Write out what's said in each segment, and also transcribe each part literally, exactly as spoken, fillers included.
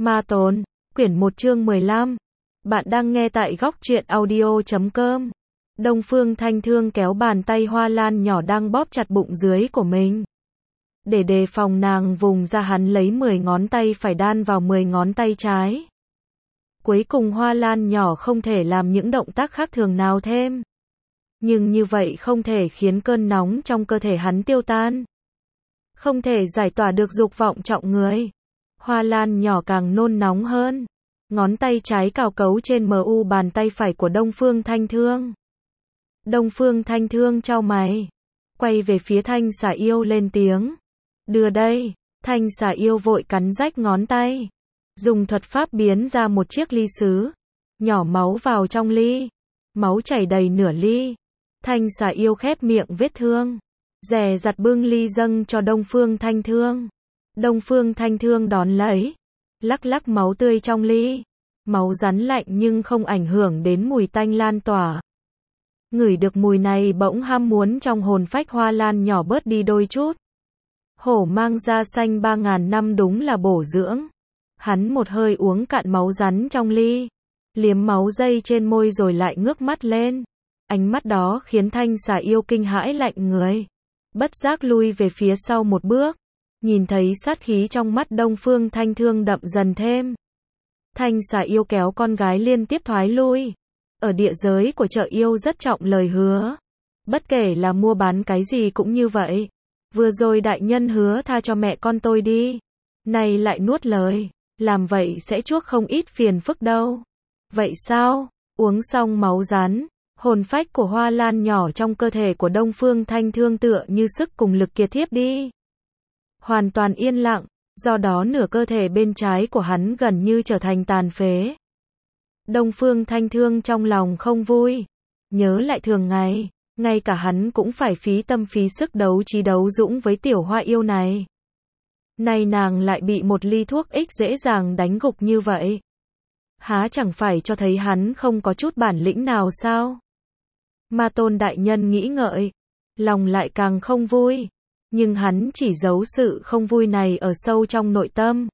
Ma Tồn, quyển một chương mười lăm. Bạn đang nghe tại góc truyện audio chấm com. Đông Phương Thanh Thương kéo bàn tay Hoa Lan nhỏ đang bóp chặt bụng dưới của mình. Để đề phòng nàng vùng ra, hắn lấy mười ngón tay phải đan vào mười ngón tay trái. Cuối cùng Hoa Lan nhỏ không thể làm những động tác khác thường nào thêm. Nhưng như vậy không thể khiến cơn nóng trong cơ thể hắn tiêu tan. Không thể giải tỏa được dục vọng trọng người. Hoa Lan nhỏ càng nôn nóng hơn. Ngón tay trái cào cấu trên mu bàn tay phải của Đông Phương Thanh Thương. Đông Phương Thanh Thương chau mày, quay về phía Thanh Xà Yêu lên tiếng. Đưa đây. Thanh Xà Yêu vội cắn rách ngón tay. Dùng thuật pháp biến ra một chiếc ly sứ. Nhỏ máu vào trong ly. Máu chảy đầy nửa ly. Thanh Xà Yêu khép miệng vết thương. Dè dặt bưng ly dâng cho Đông Phương Thanh Thương. Đông Phương Thanh Thương đón lấy. Lắc lắc máu tươi trong ly. Máu rắn lạnh nhưng không ảnh hưởng đến mùi tanh lan tỏa. Ngửi được mùi này bỗng ham muốn trong hồn phách Hoa Lan nhỏ bớt đi đôi chút. Hổ mang da xanh ba ngàn năm đúng là bổ dưỡng. Hắn một hơi uống cạn máu rắn trong ly. Liếm máu dây trên môi rồi lại ngước mắt lên. Ánh mắt đó khiến Thanh Xà Yêu kinh hãi lạnh người. Bất giác lui về phía sau một bước. Nhìn thấy sát khí trong mắt Đông Phương Thanh Thương đậm dần thêm. Thanh Xà Yêu kéo con gái liên tiếp thoái lui. Ở địa giới của chợ yêu rất trọng lời hứa. Bất kể là mua bán cái gì cũng như vậy. Vừa rồi đại nhân hứa tha cho mẹ con tôi đi. Này lại nuốt lời. Làm vậy sẽ chuốc không ít phiền phức đâu. Vậy sao? Uống xong máu rắn. Hồn phách của Hoa Lan nhỏ trong cơ thể của Đông Phương Thanh Thương tựa như sức cùng lực kiệt thiếp đi. Hoàn toàn yên lặng, do đó nửa cơ thể bên trái của hắn gần như trở thành tàn phế. Đông Phương Thanh Thương trong lòng không vui. Nhớ lại thường ngày, ngay cả hắn cũng phải phí tâm phí sức đấu trí đấu dũng với tiểu hoa yêu này. Nay nàng lại bị một ly thuốc ích dễ dàng đánh gục như vậy. Há chẳng phải cho thấy hắn không có chút bản lĩnh nào sao? Ma Tôn đại nhân nghĩ ngợi, lòng lại càng không vui. Nhưng hắn chỉ giấu sự không vui này ở sâu trong nội tâm.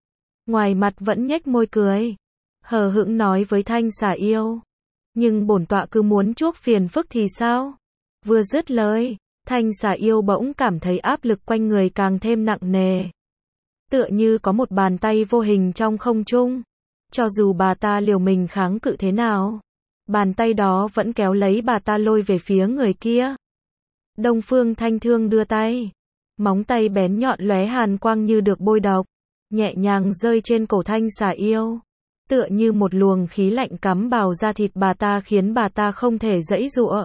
Ngoài mặt vẫn nhếch môi cười, hờ hững nói với Thanh Xà Yêu. Nhưng bổn tọa cứ muốn chuốc phiền phức thì sao? Vừa dứt lời, Thanh Xà Yêu bỗng cảm thấy áp lực quanh người càng thêm nặng nề. Tựa như có một bàn tay vô hình trong không trung. Cho dù bà ta liều mình kháng cự thế nào, bàn tay đó vẫn kéo lấy bà ta lôi về phía người kia. Đông Phương Thanh Thương đưa tay. Móng tay bén nhọn lóe hàn quang như được bôi độc. Nhẹ nhàng rơi trên cổ Thanh Xà Yêu. Tựa như một luồng khí lạnh cắm vào da thịt bà ta khiến bà ta không thể giãy giụa.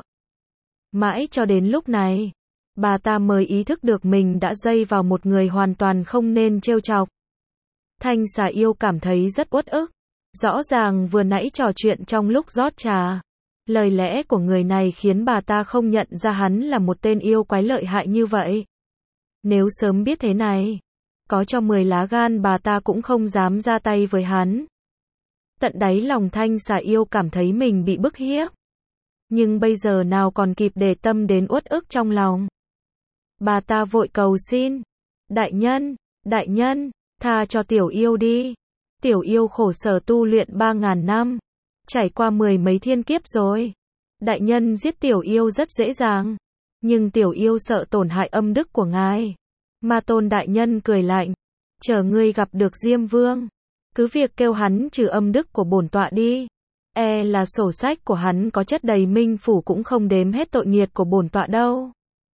Mãi cho đến lúc này, bà ta mới ý thức được mình đã dây vào một người hoàn toàn không nên trêu chọc. Thanh Xà Yêu cảm thấy rất uất ức. Rõ ràng vừa nãy trò chuyện trong lúc rót trà. Lời lẽ của người này khiến bà ta không nhận ra hắn là một tên yêu quái lợi hại như vậy. Nếu sớm biết thế này, có cho mười lá gan bà ta cũng không dám ra tay với hắn. Tận đáy lòng Thanh Xà Yêu cảm thấy mình bị bức hiếp. Nhưng bây giờ nào còn kịp để tâm đến uất ức trong lòng. Bà ta vội cầu xin. Đại nhân, đại nhân, tha cho tiểu yêu đi. Tiểu yêu khổ sở tu luyện ba ngàn năm. Trải qua mười mấy thiên kiếp rồi. Đại nhân giết tiểu yêu rất dễ dàng. Nhưng tiểu yêu sợ tổn hại âm đức của ngài. Ma Tôn đại nhân cười lạnh. Chờ ngươi gặp được Diêm Vương. Cứ việc kêu hắn trừ âm đức của bổn tọa đi. E là sổ sách của hắn có chất đầy minh phủ cũng không đếm hết tội nghiệt của bổn tọa đâu.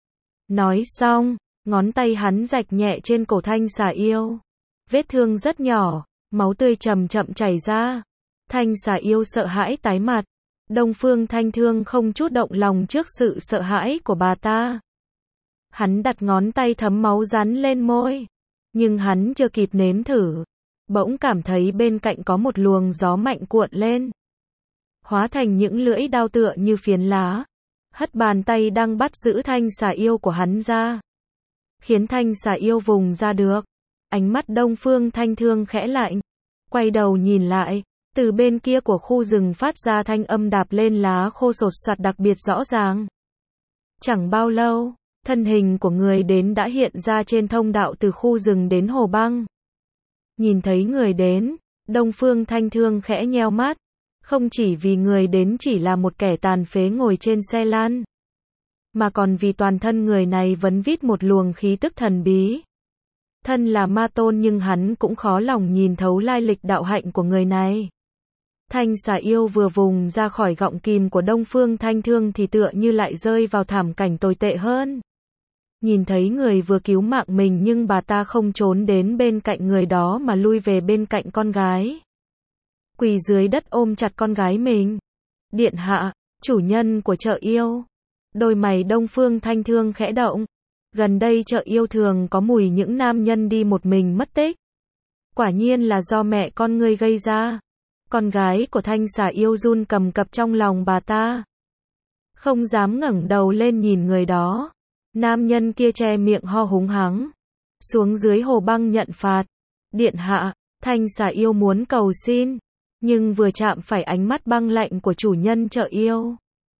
Nói xong, ngón tay hắn rạch nhẹ trên cổ Thanh Xà Yêu. Vết thương rất nhỏ, máu tươi chậm chậm chảy ra. Thanh Xà Yêu sợ hãi tái mặt. Đông Phương Thanh Thương không chút động lòng trước sự sợ hãi của bà ta. Hắn đặt ngón tay thấm máu rắn lên môi. Nhưng hắn chưa kịp nếm thử. Bỗng cảm thấy bên cạnh có một luồng gió mạnh cuộn lên. Hóa thành những lưỡi đao tựa như phiến lá. Hất bàn tay đang bắt giữ Thanh Xà Yêu của hắn ra. Khiến Thanh Xà Yêu vùng ra được. Ánh mắt Đông Phương Thanh Thương khẽ lạnh. Quay đầu nhìn lại. Từ bên kia của khu rừng phát ra thanh âm đạp lên lá khô sột soạt đặc biệt rõ ràng. Chẳng bao lâu, thân hình của người đến đã hiện ra trên thông đạo từ khu rừng đến hồ băng. Nhìn thấy người đến, Đông Phương Thanh Thương khẽ nheo mắt, không chỉ vì người đến chỉ là một kẻ tàn phế ngồi trên xe lăn, mà còn vì toàn thân người này vấn vít một luồng khí tức thần bí. Thân là ma tôn nhưng hắn cũng khó lòng nhìn thấu lai lịch đạo hạnh của người này. Thanh xà yêu vừa vùng ra khỏi gọng kìm của Đông Phương Thanh Thương thì tựa như lại rơi vào thảm cảnh tồi tệ hơn. Nhìn thấy người vừa cứu mạng mình nhưng bà ta không trốn đến bên cạnh người đó mà lui về bên cạnh con gái. Quỳ dưới đất ôm chặt con gái mình. Điện hạ, chủ nhân của chợ yêu. Đôi mày Đông Phương Thanh Thương khẽ động. Gần đây chợ yêu thường có mùi những nam nhân đi một mình mất tích. Quả nhiên là do mẹ con ngươi gây ra. Con gái của Thanh xà yêu run cầm cập trong lòng bà ta. Không dám ngẩng đầu lên nhìn người đó. Nam nhân kia che miệng ho húng hắng. Xuống dưới hồ băng nhận phạt. Điện hạ, Thanh xà yêu muốn cầu xin. Nhưng vừa chạm phải ánh mắt băng lạnh của chủ nhân chợ yêu.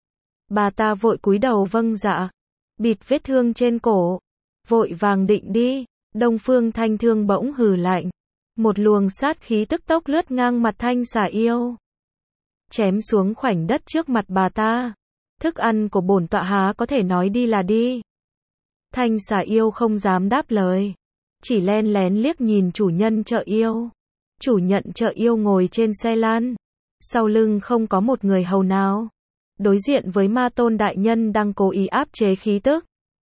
Bà ta vội cúi đầu vâng dạ. Bịt vết thương trên cổ. Vội vàng định đi. Đông Phương Thanh Thương bỗng hừ lạnh. Một luồng sát khí tức tốc lướt ngang mặt Thanh xà yêu. Chém xuống khoảnh đất trước mặt bà ta. Thức ăn của bổn tọa há có thể nói đi là đi. Thanh xà yêu không dám đáp lời. Chỉ len lén liếc nhìn chủ nhân chợ yêu. Chủ nhận chợ yêu ngồi trên xe lăn. Sau lưng không có một người hầu nào. Đối diện với ma tôn đại nhân đang cố ý áp chế khí tức.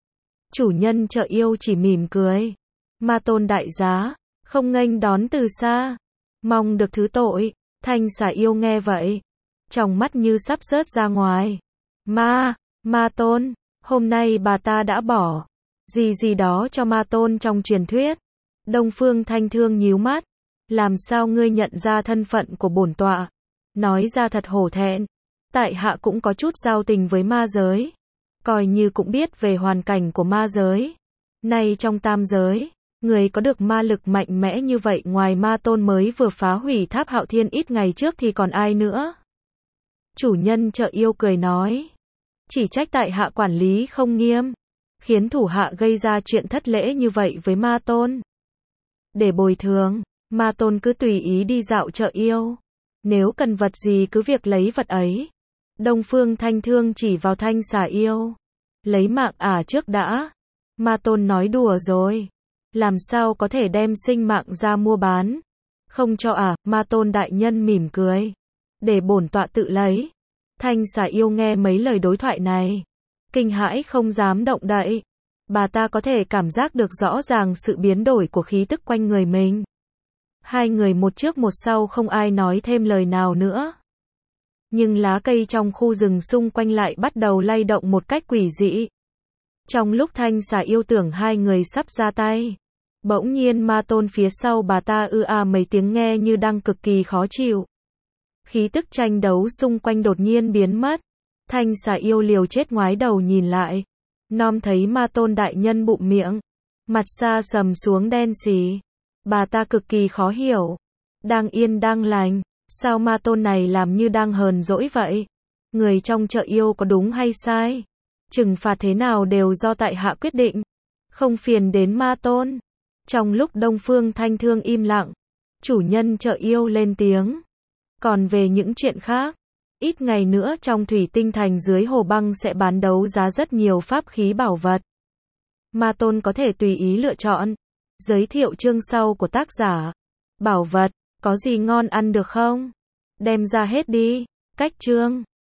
Chủ nhân chợ yêu chỉ mỉm cười. Ma tôn đại giá, không nghênh đón từ xa. Mong được thứ tội. Thanh xà yêu nghe vậy. Trong mắt như sắp rớt ra ngoài. Ma, ma tôn, hôm nay bà ta đã bỏ. Gì gì đó cho ma tôn trong truyền thuyết. Đông Phương Thanh Thương nhíu mắt. Làm sao ngươi nhận ra thân phận của bổn tọa? Nói ra thật hổ thẹn. Tại hạ cũng có chút giao tình với ma giới. Coi như cũng biết về hoàn cảnh của ma giới. Nay trong tam giới, người có được ma lực mạnh mẽ như vậy ngoài ma tôn mới vừa phá hủy tháp Hạo Thiên ít ngày trước thì còn ai nữa? Chủ nhân chợ yêu cười nói. Chỉ trách tại hạ quản lý không nghiêm. Khiến thủ hạ gây ra chuyện thất lễ như vậy với ma tôn. Để bồi thường, ma tôn cứ tùy ý đi dạo chợ yêu. Nếu cần vật gì cứ việc lấy vật ấy. Đông Phương Thanh Thương chỉ vào Thanh xà yêu. Lấy mạng ả trước đã. Ma tôn nói đùa rồi. Làm sao có thể đem sinh mạng ra mua bán. Không cho ả, ma tôn đại nhân mỉm cười. Để bổn tọa tự lấy. Thanh xà yêu nghe mấy lời đối thoại này. Kinh hãi không dám động đậy. Bà ta có thể cảm giác được rõ ràng sự biến đổi của khí tức quanh người mình. Hai người một trước một sau không ai nói thêm lời nào nữa. Nhưng lá cây trong khu rừng xung quanh lại bắt đầu lay động một cách quỷ dị. Trong lúc Thanh xà yêu tưởng hai người sắp ra tay, bỗng nhiên ma tôn phía sau bà ta ư a mấy tiếng nghe như đang cực kỳ khó chịu. Khí tức tranh đấu xung quanh đột nhiên biến mất. Thanh xà yêu liều chết ngoái đầu nhìn lại. Nom thấy ma tôn đại nhân bụm miệng. Mặt xa sầm xuống đen xì. Bà ta cực kỳ khó hiểu. Đang yên đang lành. Sao ma tôn này làm như đang hờn dỗi vậy? Người trong chợ yêu có đúng hay sai? Trừng phạt thế nào đều do tại hạ quyết định. Không phiền đến ma tôn. Trong lúc Đông Phương Thanh Thương im lặng, chủ nhân chợ yêu lên tiếng. Còn về những chuyện khác, ít ngày nữa trong thủy tinh thành dưới hồ băng sẽ bán đấu giá rất nhiều pháp khí bảo vật. Ma tôn có thể tùy ý lựa chọn. Giới thiệu chương sau của tác giả. Bảo vật, có gì ngon ăn được không? Đem ra hết đi. Cách chương.